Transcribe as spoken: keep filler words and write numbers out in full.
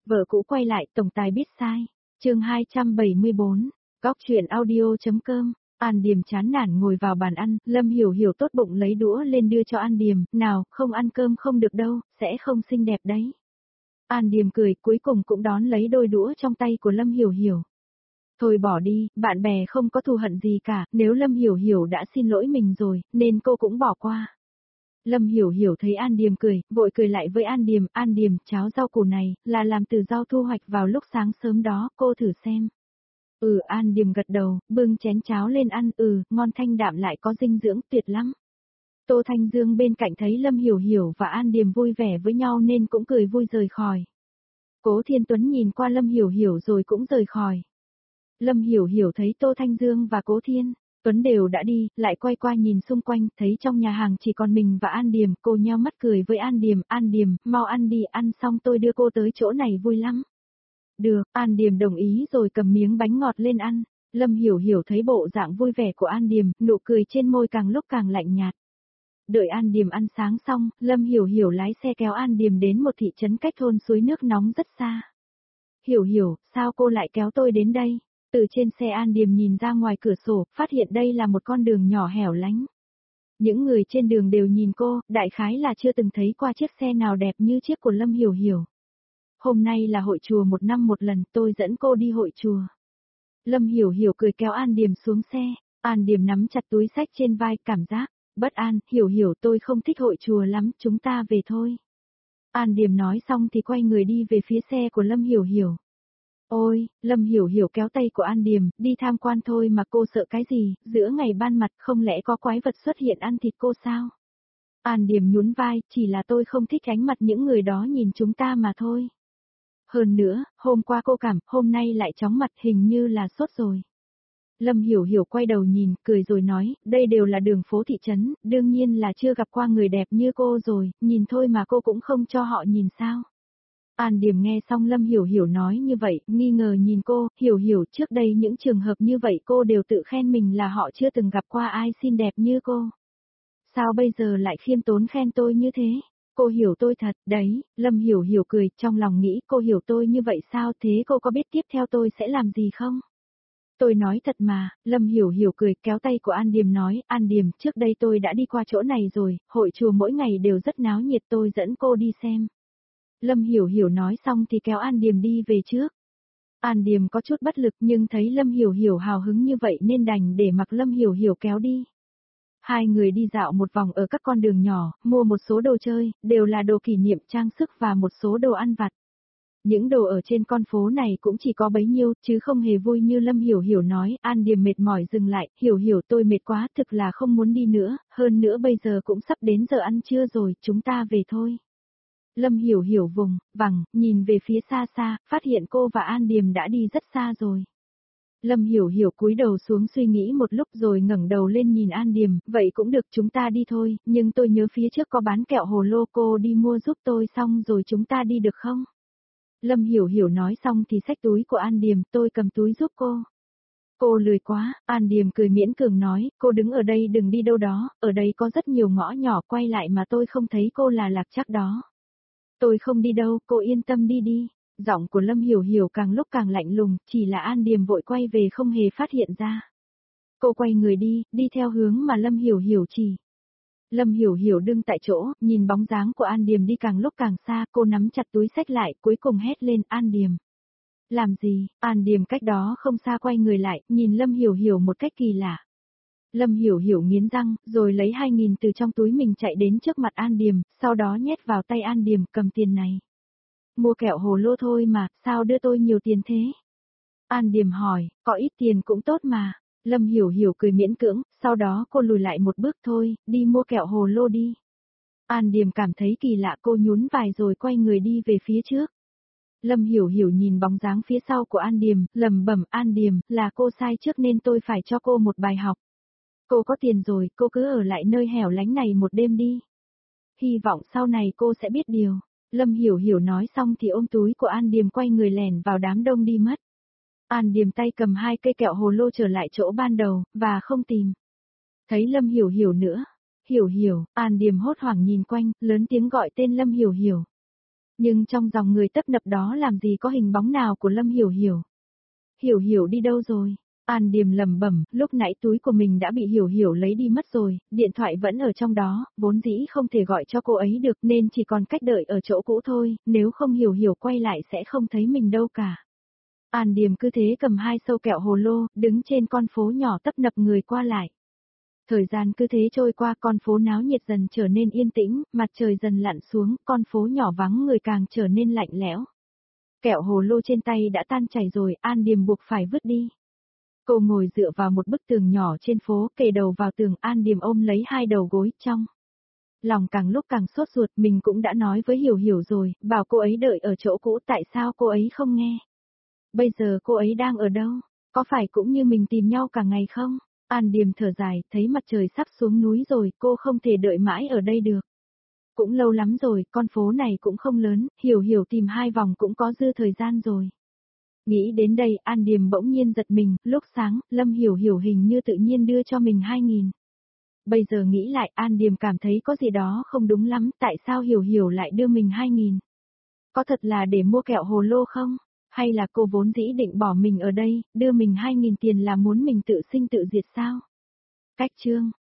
Vợ cũ quay lại, tổng tài biết sai. Chương hai trăm bảy mươi bốn, góc truyện audio.com. An Điềm chán nản ngồi vào bàn ăn, Lâm Hiểu Hiểu tốt bụng lấy đũa lên đưa cho An Điềm, nào, không ăn cơm không được đâu, sẽ không xinh đẹp đấy. An Điềm cười, cuối cùng cũng đón lấy đôi đũa trong tay của Lâm Hiểu Hiểu. Thôi bỏ đi, bạn bè không có thù hận gì cả, nếu Lâm Hiểu Hiểu đã xin lỗi mình rồi, nên cô cũng bỏ qua. Lâm Hiểu Hiểu thấy An Điềm cười, vội cười lại với An Điềm, An Điềm, cháo rau củ này, là làm từ rau thu hoạch vào lúc sáng sớm đó, cô thử xem. Ừ, An Điềm gật đầu, bưng chén cháo lên ăn, ừ, ngon thanh đạm lại có dinh dưỡng, tuyệt lắm. Tô Thanh Dương bên cạnh thấy Lâm Hiểu Hiểu và An Điềm vui vẻ với nhau nên cũng cười vui rời khỏi. Cố Thiên Tuấn nhìn qua Lâm Hiểu Hiểu rồi cũng rời khỏi. Lâm Hiểu Hiểu thấy Tô Thanh Dương và Cố Thiên Tuấn đều đã đi, lại quay qua nhìn xung quanh, thấy trong nhà hàng chỉ còn mình và An Điềm, cô nheo mắt cười với An Điềm, An Điềm, mau ăn đi, ăn xong tôi đưa cô tới chỗ này vui lắm. Được, An Điềm đồng ý rồi cầm miếng bánh ngọt lên ăn. Lâm Hiểu Hiểu thấy bộ dạng vui vẻ của An Điềm, nụ cười trên môi càng lúc càng lạnh nhạt. Đợi An Điềm ăn sáng xong, Lâm Hiểu Hiểu lái xe kéo An Điềm đến một thị trấn cách thôn suối nước nóng rất xa. Hiểu Hiểu, sao cô lại kéo tôi đến đây? Từ trên xe An Điềm nhìn ra ngoài cửa sổ, phát hiện đây là một con đường nhỏ hẻo lánh. Những người trên đường đều nhìn cô, đại khái là chưa từng thấy qua chiếc xe nào đẹp như chiếc của Lâm Hiểu Hiểu. Hôm nay là hội chùa một năm một lần, tôi dẫn cô đi hội chùa. Lâm Hiểu Hiểu cười kéo An Điềm xuống xe, An Điềm nắm chặt túi xách trên vai, cảm giác bất an, Hiểu Hiểu tôi không thích hội chùa lắm, chúng ta về thôi. An Điềm nói xong thì quay người đi về phía xe của Lâm Hiểu Hiểu. Ôi, Lâm Hiểu Hiểu kéo tay của An Điềm, đi tham quan thôi mà cô sợ cái gì, giữa ngày ban mặt không lẽ có quái vật xuất hiện ăn thịt cô sao? An Điềm nhún vai, chỉ là tôi không thích ánh mặt những người đó nhìn chúng ta mà thôi. Hơn nữa, hôm qua cô cảm, hôm nay lại chóng mặt hình như là sốt rồi. Lâm Hiểu Hiểu quay đầu nhìn, cười rồi nói, đây đều là đường phố thị trấn, đương nhiên là chưa gặp qua người đẹp như cô rồi, nhìn thôi mà cô cũng không cho họ nhìn sao. An Điềm nghe xong Lâm Hiểu Hiểu nói như vậy, nghi ngờ nhìn cô, Hiểu Hiểu trước đây những trường hợp như vậy cô đều tự khen mình là họ chưa từng gặp qua ai xinh đẹp như cô. Sao bây giờ lại khiêm tốn khen tôi như thế? Cô hiểu tôi thật, đấy, Lâm Hiểu Hiểu cười, trong lòng nghĩ cô hiểu tôi như vậy sao, thế cô có biết tiếp theo tôi sẽ làm gì không? Tôi nói thật mà, Lâm Hiểu Hiểu cười, kéo tay của An Điềm nói, An Điềm, trước đây tôi đã đi qua chỗ này rồi, hội chùa mỗi ngày đều rất náo nhiệt, tôi dẫn cô đi xem. Lâm Hiểu Hiểu nói xong thì kéo An Điềm đi về trước. An Điềm có chút bất lực nhưng thấy Lâm Hiểu Hiểu hào hứng như vậy nên đành để mặc Lâm Hiểu Hiểu kéo đi. Hai người đi dạo một vòng ở các con đường nhỏ, mua một số đồ chơi, đều là đồ kỷ niệm trang sức và một số đồ ăn vặt. Những đồ ở trên con phố này cũng chỉ có bấy nhiêu, chứ không hề vui như Lâm Hiểu Hiểu nói, An Điềm mệt mỏi dừng lại, Hiểu Hiểu tôi mệt quá, thực là không muốn đi nữa, hơn nữa bây giờ cũng sắp đến giờ ăn trưa rồi, chúng ta về thôi. Lâm Hiểu Hiểu vùng, vằng, nhìn về phía xa xa, phát hiện cô và An Điềm đã đi rất xa rồi. Lâm Hiểu Hiểu cúi đầu xuống suy nghĩ một lúc rồi ngẩng đầu lên nhìn An Điềm, vậy cũng được chúng ta đi thôi, nhưng tôi nhớ phía trước có bán kẹo hồ lô cô đi mua giúp tôi xong rồi chúng ta đi được không? Lâm Hiểu Hiểu nói xong thì xách túi của An Điềm, tôi cầm túi giúp cô. Cô lười quá, An Điềm cười miễn cường nói, cô đứng ở đây đừng đi đâu đó, ở đây có rất nhiều ngõ nhỏ quay lại mà tôi không thấy cô là lạc chắc đó. Tôi không đi đâu, cô yên tâm đi đi. Giọng của Lâm Hiểu Hiểu càng lúc càng lạnh lùng, chỉ là An Điềm vội quay về không hề phát hiện ra. Cô quay người đi, đi theo hướng mà Lâm Hiểu Hiểu chỉ. Lâm Hiểu Hiểu đứng tại chỗ, nhìn bóng dáng của An Điềm đi càng lúc càng xa, cô nắm chặt túi xách lại, cuối cùng hét lên, An Điềm. Làm gì? An Điềm cách đó không xa quay người lại, nhìn Lâm Hiểu Hiểu một cách kỳ lạ. Lâm Hiểu Hiểu nghiến răng, rồi lấy hai nghìn từ trong túi mình chạy đến trước mặt An Điềm, sau đó nhét vào tay An Điềm, cầm tiền này. Mua kẹo hồ lô thôi mà, sao đưa tôi nhiều tiền thế? An Điềm hỏi, có ít tiền cũng tốt mà. Lâm Hiểu Hiểu cười miễn cưỡng, sau đó cô lùi lại một bước thôi, đi mua kẹo hồ lô đi. An Điềm cảm thấy kỳ lạ cô nhún vai rồi quay người đi về phía trước. Lâm Hiểu Hiểu nhìn bóng dáng phía sau của An Điềm, lẩm bẩm, An Điềm, là cô sai trước nên tôi phải cho cô một bài học. Cô có tiền rồi, cô cứ ở lại nơi hẻo lánh này một đêm đi. Hy vọng sau này cô sẽ biết điều. Lâm Hiểu Hiểu nói xong thì ôm túi của An Điềm quay người lẻn vào đám đông đi mất. An Điềm tay cầm hai cây kẹo hồ lô trở lại chỗ ban đầu, và không tìm. Thấy Lâm Hiểu Hiểu nữa. Hiểu Hiểu, An Điềm hốt hoảng nhìn quanh, lớn tiếng gọi tên Lâm Hiểu Hiểu. Nhưng trong dòng người tấp nập đó làm gì có hình bóng nào của Lâm Hiểu Hiểu. Hiểu Hiểu đi đâu rồi? An Điềm lẩm bẩm, lúc nãy túi của mình đã bị Hiểu Hiểu lấy đi mất rồi, điện thoại vẫn ở trong đó, vốn dĩ không thể gọi cho cô ấy được nên chỉ còn cách đợi ở chỗ cũ thôi, nếu không Hiểu Hiểu quay lại sẽ không thấy mình đâu cả. An Điềm cứ thế cầm hai sâu kẹo hồ lô, đứng trên con phố nhỏ tấp nập người qua lại. Thời gian cứ thế trôi qua, con phố náo nhiệt dần trở nên yên tĩnh, mặt trời dần lặn xuống, con phố nhỏ vắng người càng trở nên lạnh lẽo. Kẹo hồ lô trên tay đã tan chảy rồi, An Điềm buộc phải vứt đi. Cô ngồi dựa vào một bức tường nhỏ trên phố, kề đầu vào tường, An Điềm ôm lấy hai đầu gối trong. Lòng càng lúc càng sốt ruột, mình cũng đã nói với Hiểu Hiểu rồi, bảo cô ấy đợi ở chỗ cũ, tại sao cô ấy không nghe? Bây giờ cô ấy đang ở đâu? Có phải cũng như mình tìm nhau cả ngày không? An Điềm thở dài, thấy mặt trời sắp xuống núi rồi, cô không thể đợi mãi ở đây được. Cũng lâu lắm rồi, con phố này cũng không lớn, Hiểu Hiểu tìm hai vòng cũng có dư thời gian rồi. Nghĩ đến đây, An Điềm bỗng nhiên giật mình, lúc sáng, Lâm Hiểu Hiểu hình như tự nhiên đưa cho mình hai nghìn. Bây giờ nghĩ lại, An Điềm cảm thấy có gì đó không đúng lắm, tại sao Hiểu Hiểu lại đưa mình hai nghìn? Có thật là để mua kẹo hồ lô không? Hay là cô vốn dĩ định bỏ mình ở đây, đưa mình hai nghìn tiền là muốn mình tự sinh tự diệt sao? Cách chương